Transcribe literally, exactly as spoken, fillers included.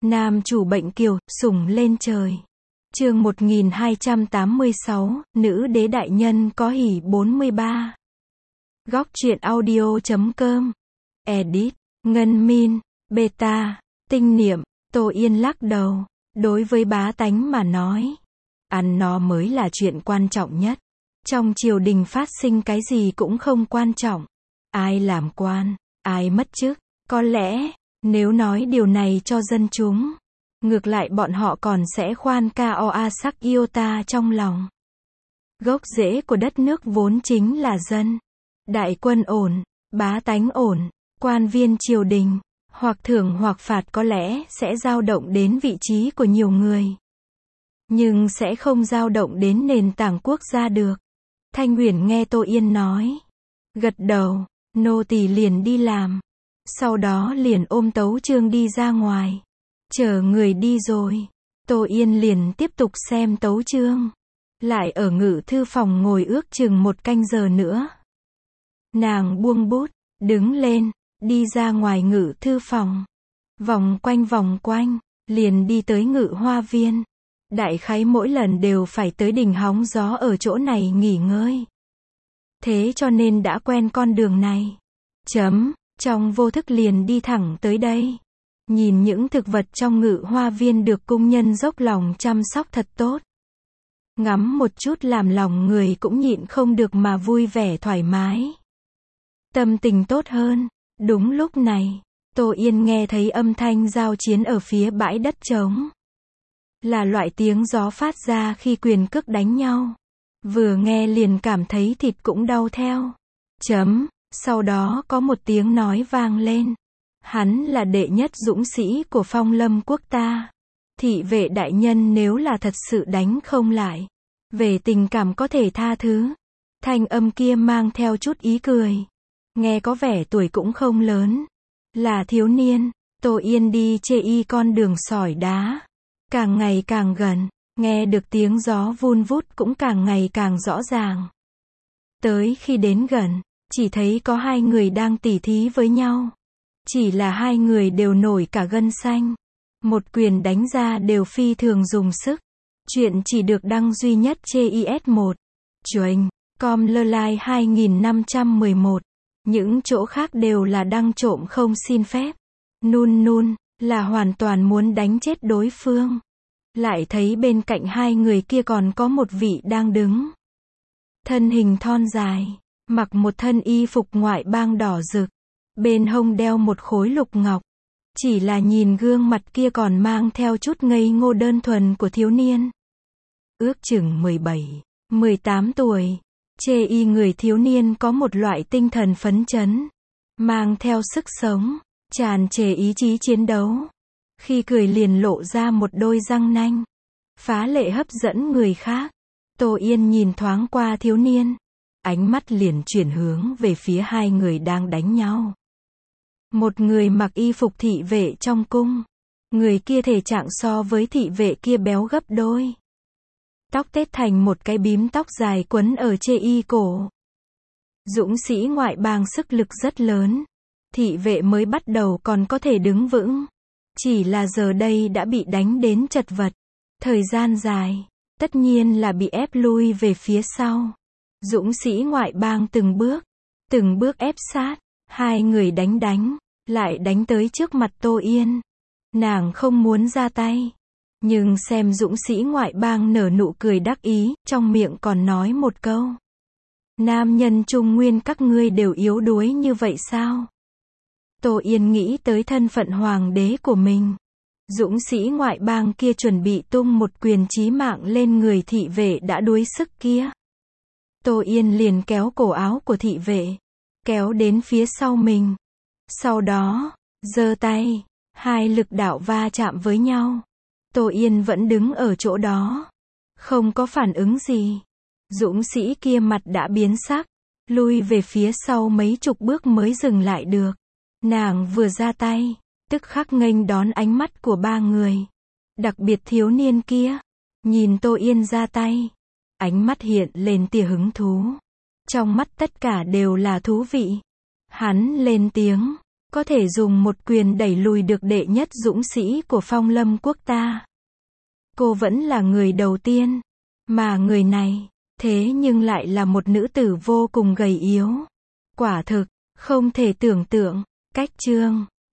Nam chủ bệnh kiều, sủng lên trời. Chương một nghìn hai trăm tám mươi sáu, nữ đế đại nhân có hỉ bốn mươi ba. Góc truyện audio chấm com. Edit, Ngân Min, Beta, Tinh Niệm, Tô Yên lắc đầu. Đối với bá tánh mà nói, ăn nó mới là chuyện quan trọng nhất. Trong triều đình phát sinh cái gì cũng không quan trọng. Ai làm quan, ai mất chức, có lẽ, nếu nói điều này cho dân chúng, ngược lại bọn họ còn sẽ khoan ca o a sắc yêu ta trong lòng. Gốc rễ của đất nước vốn chính là dân. Đại quân ổn, bá tánh ổn, quan viên triều đình, hoặc thưởng hoặc phạt có lẽ sẽ dao động đến vị trí của nhiều người. Nhưng sẽ không dao động đến nền tảng quốc gia được. Thanh Uyển nghe Tô Yên nói. Gật đầu, nô tỳ liền đi làm. Sau đó liền ôm Tấu Chương đi ra ngoài. Chờ người đi rồi, Tô Yên liền tiếp tục xem Tấu Chương. Lại ở ngự thư phòng ngồi ước chừng một canh giờ nữa. Nàng buông bút, đứng lên, đi ra ngoài ngự thư phòng. Vòng quanh vòng quanh, liền đi tới ngự hoa viên. Đại khái mỗi lần đều phải tới đỉnh hóng gió ở chỗ này nghỉ ngơi. Thế cho nên đã quen con đường này. Chấm, trong vô thức liền đi thẳng tới đây. Nhìn những thực vật trong ngự hoa viên được cung nhân dốc lòng chăm sóc thật tốt. Ngắm một chút làm lòng người cũng nhịn không được mà vui vẻ thoải mái. Tâm tình tốt hơn. Đúng lúc này, Tô Yên nghe thấy âm thanh giao chiến ở phía bãi đất trống. Là loại tiếng gió phát ra khi quyền cước đánh nhau. Vừa nghe liền cảm thấy thịt cũng đau theo. Chấm, sau đó có một tiếng nói vang lên. Hắn là đệ nhất dũng sĩ của Phong Lâm quốc ta. Thị vệ đại nhân nếu là thật sự đánh không lại, về tình cảm có thể tha thứ. Thanh âm kia mang theo chút ý cười. Nghe có vẻ tuổi cũng không lớn. Là thiếu niên. Tô Yên đi chê y con đường sỏi đá. Càng ngày càng gần, nghe được tiếng gió vun vút cũng càng ngày càng rõ ràng. Tới khi đến gần, chỉ thấy có hai người đang tỉ thí với nhau. Chỉ là hai người đều nổi cả gân xanh. Một quyền đánh ra đều phi thường dùng sức. Chuyện chỉ được đăng duy nhất trên i ét một. Chuềnh, com lơ lai hai nghìn năm trăm mười một. Những chỗ khác đều là đăng trộm không xin phép. Nun nun, là hoàn toàn muốn đánh chết đối phương. Lại thấy bên cạnh hai người kia còn có một vị đang đứng. Thân hình thon dài, mặc một thân y phục ngoại bang đỏ rực. Bên hông đeo một khối lục ngọc. Chỉ là nhìn gương mặt kia còn mang theo chút ngây ngô đơn thuần của thiếu niên. Ước chừng mười bảy, mười tám tuổi. Chê y người thiếu niên có một loại tinh thần phấn chấn. Mang theo sức sống, tràn trề ý chí chiến đấu. Khi cười liền lộ ra một đôi răng nanh. Phá lệ hấp dẫn người khác. Tô Yên nhìn thoáng qua thiếu niên. Ánh mắt liền chuyển hướng về phía hai người đang đánh nhau. Một người mặc y phục thị vệ trong cung. Người kia thể trạng so với thị vệ kia béo gấp đôi. Tóc tết thành một cái bím tóc dài quấn ở chê y cổ. Dũng sĩ ngoại bang sức lực rất lớn. Thị vệ mới bắt đầu còn có thể đứng vững. Chỉ là giờ đây đã bị đánh đến chật vật. Thời gian dài, tất nhiên là bị ép lui về phía sau. Dũng sĩ ngoại bang từng bước, từng bước ép sát. Hai người đánh đánh, lại đánh tới trước mặt Tô Yên. Nàng không muốn ra tay. Nhưng xem dũng sĩ ngoại bang nở nụ cười đắc ý, trong miệng còn nói một câu. Nam nhân Trung Nguyên các ngươi đều yếu đuối như vậy sao? Tô Yên nghĩ tới thân phận hoàng đế của mình. Dũng sĩ ngoại bang kia chuẩn bị tung một quyền chí mạng lên người thị vệ đã đuối sức kia. Tô Yên liền kéo cổ áo của thị vệ, kéo đến phía sau mình. Sau đó, giơ tay, hai lực đạo va chạm với nhau. Tô Yên vẫn đứng ở chỗ đó, không có phản ứng gì. Dũng sĩ kia mặt đã biến sắc, lui về phía sau mấy chục bước mới dừng lại được. Nàng vừa ra tay, tức khắc nghênh đón ánh mắt của ba người. Đặc biệt thiếu niên kia, nhìn Tô Yên ra tay, ánh mắt hiện lên tia hứng thú. Trong mắt tất cả đều là thú vị. Hắn lên tiếng, có thể dùng một quyền đẩy lùi được đệ nhất dũng sĩ của Phong Lâm quốc ta. Cô vẫn là người đầu tiên. Mà người này, thế nhưng lại là một nữ tử vô cùng gầy yếu. Quả thực, không thể tưởng tượng. Cách chương